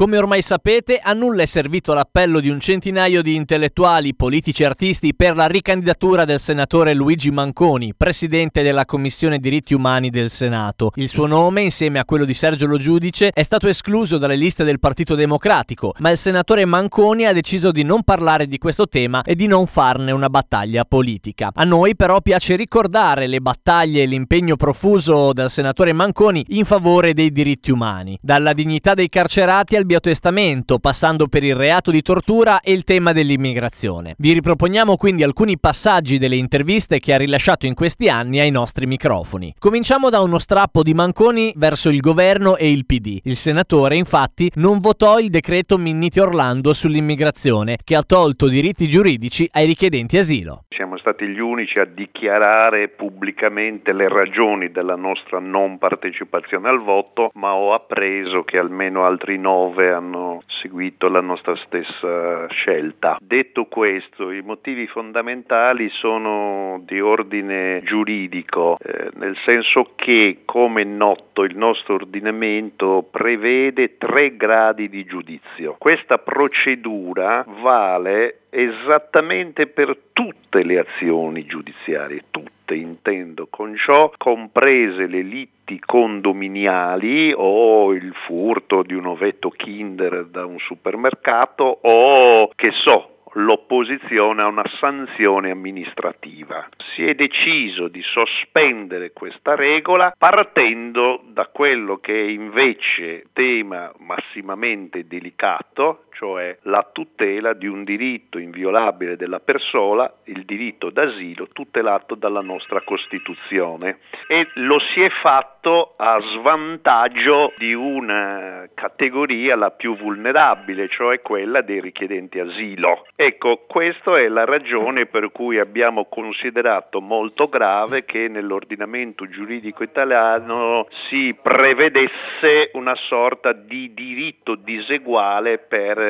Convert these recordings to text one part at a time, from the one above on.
Come ormai sapete, a nulla è servito l'appello di un centinaio di intellettuali, politici e artisti per la ricandidatura del senatore Luigi Manconi, presidente della Commissione Diritti Umani del Senato. Il suo nome, insieme a quello di Sergio Lo Giudice, è stato escluso dalle liste del Partito Democratico, ma il senatore Manconi ha deciso di non parlare di questo tema e di non farne una battaglia politica. A noi però piace ricordare le battaglie e l'impegno profuso dal senatore Manconi in favore dei diritti umani, dalla dignità dei carcerati al biotestamento, passando per il reato di tortura e il tema dell'immigrazione. Vi riproponiamo quindi alcuni passaggi delle interviste che ha rilasciato in questi anni ai nostri microfoni. Cominciamo da uno strappo di Manconi verso il governo e il PD. Il senatore, infatti, non votò il decreto Minniti-Orlando sull'immigrazione, che ha tolto diritti giuridici ai richiedenti asilo. Siamo stati gli unici a dichiarare pubblicamente le ragioni della nostra non partecipazione al voto, ma ho appreso che almeno altri 9 hanno seguito la nostra stessa scelta. Detto questo, i motivi fondamentali sono di ordine giuridico, nel senso che, come è noto, il nostro ordinamento prevede 3 gradi di giudizio. Questa procedura vale esattamente per tutte le azioni giudiziarie, tutte intendo con ciò, comprese le liti condominiali o il furto di un ovetto Kinder da un supermercato o l'opposizione a una sanzione amministrativa. Si è deciso di sospendere questa regola partendo da quello che è invece tema massimamente delicato, cioè la tutela di un diritto inviolabile della persona, il diritto d'asilo tutelato dalla nostra Costituzione, e lo si è fatto a svantaggio di una categoria la più vulnerabile, cioè quella dei richiedenti asilo. Ecco, questa è la ragione per cui abbiamo considerato molto grave che nell'ordinamento giuridico italiano si prevedesse una sorta di diritto diseguale per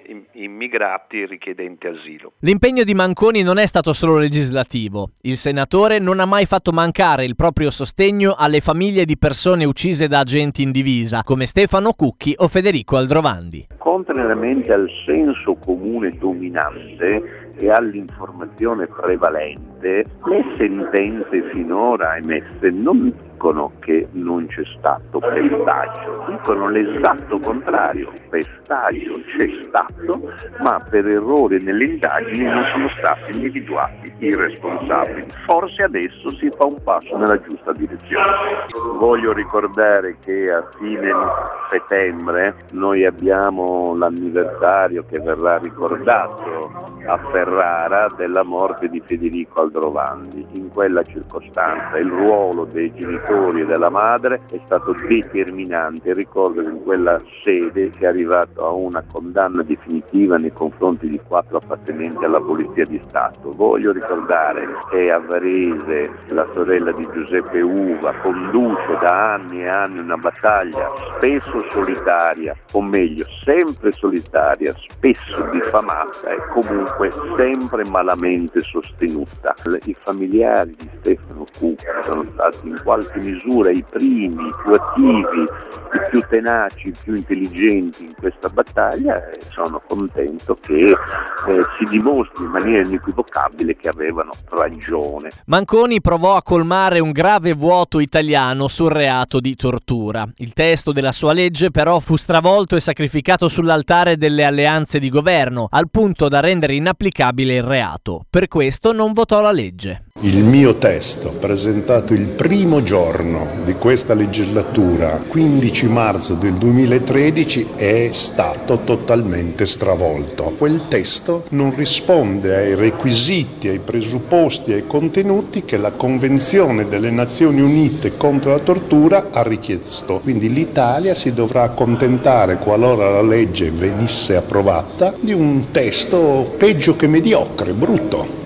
immigrati e richiedenti asilo. L'impegno di Manconi non è stato solo legislativo. Il senatore non ha mai fatto mancare il proprio sostegno alle famiglie di persone uccise da agenti in divisa, come Stefano Cucchi o Federico Aldrovandi. Contrariamente al senso comune dominante e all'informazione prevalente, le sentenze finora emesse non dicono che non c'è stato pestaggio, dicono l'esatto contrario: pestaggio c'è stato, ma per errori nelle indagini non sono stati individuati i responsabili. Forse adesso si fa un passo nella giusta direzione. Voglio ricordare che a fine settembre noi abbiamo l'anniversario che verrà ricordato a Ferrara della morte di Federico Aldrovandi. In quella circostanza il ruolo dei genitori e della madre è stato determinante. Ricordo che in quella sede si è arrivato a una condanna definitiva nei confronti di 4 appartenenti alla Polizia di Stato. Voglio ricordare che a Varese la sorella di Giuseppe Uva conduce da anni e anni una battaglia spesso solitaria, o meglio sempre solitaria, spesso diffamata e comunque sempre malamente sostenuta. I familiari di Stefano Cucchi sono stati in qualche misura i primi, i più attivi, i più tenaci, i più intelligenti in questa battaglia, e sono contento che si dimostri in maniera inequivocabile che avevano ragione. Manconi provò a colmare un grave vuoto italiano sul reato di tortura. Il testo della sua legge però fu stravolto e sacrificato sull'altare delle alleanze di governo, al punto da rendere inapplicabile il reato. Per questo non votò la legge. Il mio testo, presentato il primo giorno di questa legislatura, 15 marzo del 2013, è stato totalmente stravolto. Quel testo non risponde ai requisiti, ai presupposti, ai contenuti che la Convenzione delle Nazioni Unite contro la tortura ha richiesto. Quindi l'Italia si dovrà accontentare, qualora la legge venisse approvata, di un testo peggio che mediocre, brutto.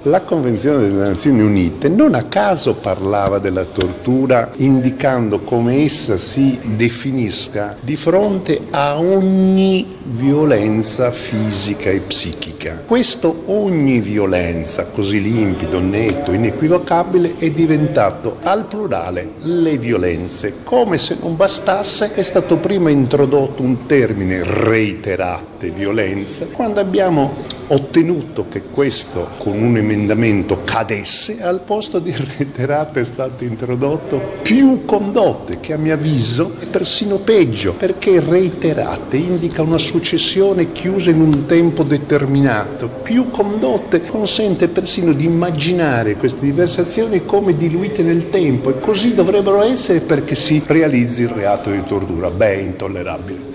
La Convenzione delle Nazioni Unite non a caso parlava della tortura indicando come essa si definisca di fronte a ogni violenza fisica e psichica. Questo ogni violenza, così limpido, netto, inequivocabile, è diventato al plurale le violenze. Come se non bastasse, è stato prima introdotto un termine, reiterate violenze. Quando abbiamo ottenuto che questo con un emendamento cadesse, al posto di reiterate è stato introdotto più condotte, che a mio avviso è persino peggio, perché reiterate indica una successione chiusa in un tempo determinato. Più condotte consente persino di immaginare queste diverse azioni come diluite nel tempo, e così dovrebbero essere perché si realizzi il reato di tortura. Beh, è intollerabile.